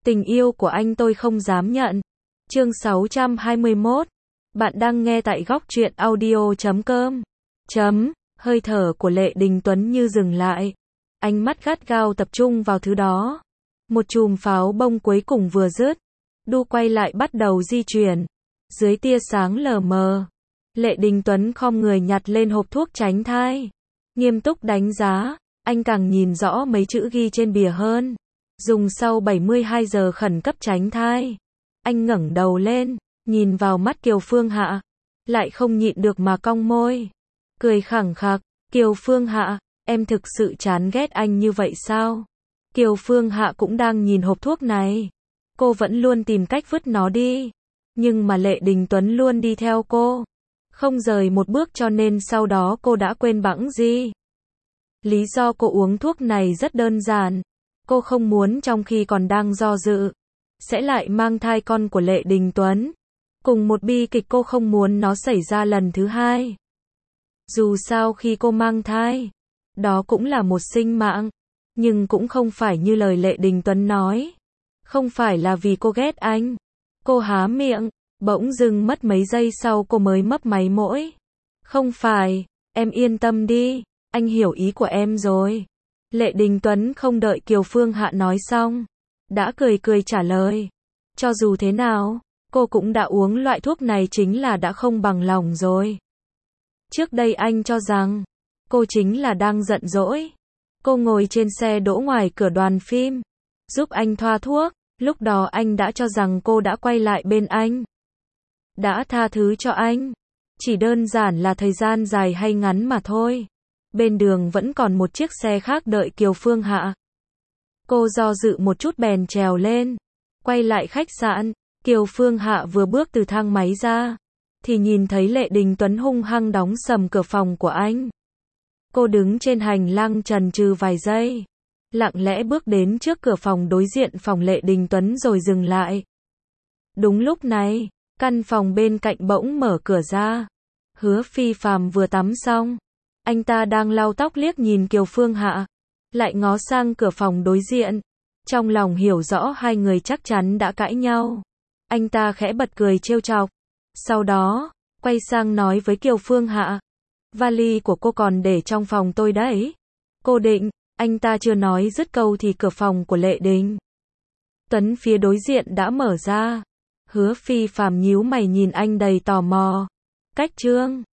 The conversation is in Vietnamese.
Tình yêu của anh tôi không dám nhận. Chương 621. Bạn đang nghe tại góc truyện audio.com. Hơi thở của Lệ Đình Tuấn như dừng lại. Ánh mắt gắt gao tập trung vào thứ đó. Một chùm pháo bông cuối cùng vừa dứt. Đu quay lại bắt đầu di chuyển. Dưới tia sáng lờ mờ, Lệ Đình Tuấn khom người nhặt lên hộp thuốc tránh thai. Nghiêm túc đánh giá, anh càng nhìn rõ mấy chữ ghi trên bìa hơn. Dùng sau 72 giờ khẩn cấp tránh thai. Anh ngẩng đầu lên, nhìn vào mắt Kiều Phương Hạ. Lại không nhịn được mà cong môi. Cười khẳng khặc, Kiều Phương Hạ, em thực sự chán ghét anh như vậy sao? Kiều Phương Hạ cũng đang nhìn hộp thuốc này. Cô vẫn luôn tìm cách vứt nó đi. Nhưng mà Lệ Đình Tuấn luôn đi theo cô. Không rời một bước cho nên sau đó cô đã quên bẵng gì. Lý do cô uống thuốc này rất đơn giản. Cô không muốn trong khi còn đang do dự, sẽ lại mang thai con của Lệ Đình Tuấn. Cùng một bi kịch cô không muốn nó xảy ra lần thứ hai. Dù sao khi cô mang thai, đó cũng là một sinh mạng. Nhưng cũng không phải như lời Lệ Đình Tuấn nói. Không phải là vì cô ghét anh. Cô há miệng, bỗng dưng mất mấy giây sau cô mới mấp máy môi. Không phải, em yên tâm đi, anh hiểu ý của em rồi. Lệ Đình Tuấn không đợi Kiều Phương Hạ nói xong, đã cười cười trả lời. Cho dù thế nào, cô cũng đã uống loại thuốc này chính là đã không bằng lòng rồi. Trước đây anh cho rằng, cô chính là đang giận dỗi. Cô ngồi trên xe đỗ ngoài cửa đoàn phim, giúp anh thoa thuốc, lúc đó anh đã cho rằng cô đã quay lại bên anh. Đã tha thứ cho anh. Chỉ đơn giản là thời gian dài hay ngắn mà thôi. Bên đường vẫn còn một chiếc xe khác đợi Kiều Phương Hạ. Cô do dự một chút bèn trèo lên. Quay lại khách sạn. Kiều Phương Hạ vừa bước từ thang máy ra, thì nhìn thấy Lệ Đình Tuấn hung hăng đóng sầm cửa phòng của anh. Cô đứng trên hành lang chần chừ vài giây. Lặng lẽ bước đến trước cửa phòng đối diện phòng Lệ Đình Tuấn rồi dừng lại. Đúng lúc này, căn phòng bên cạnh bỗng mở cửa ra. Hứa Phi Phàm vừa tắm xong. Anh ta đang lau tóc liếc nhìn Kiều Phương Hạ. Lại ngó sang cửa phòng đối diện. Trong lòng hiểu rõ hai người chắc chắn đã cãi nhau. Anh ta khẽ bật cười trêu chọc. Sau đó, quay sang nói với Kiều Phương Hạ. Vali của cô còn để trong phòng tôi đấy. Cô định, anh ta chưa nói dứt câu thì cửa phòng của Lệ Đình Tuấn phía đối diện đã mở ra. Hứa Phi Phàm nhíu mày nhìn anh đầy tò mò. Cách trương.